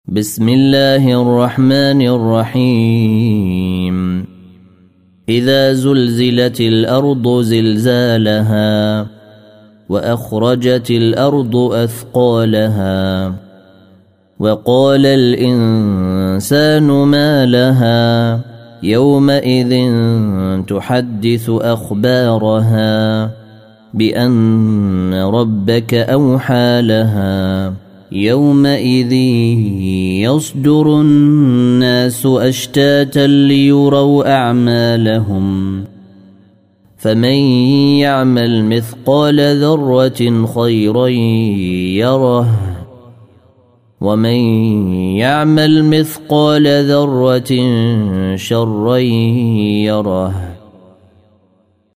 بسم الله الرحمن الرحيم إذا زلزلت الأرض زلزالها وأخرجت الأرض أثقالها وقال الإنسان ما لها يومئذ تحدث أخبارها بأن ربك أوحى لها يومئذ يصدر الناس أشتاتا ليروا أعمالهم فمن يعمل مثقال ذرة خيرا يره ومن يعمل مثقال ذرة شرا يره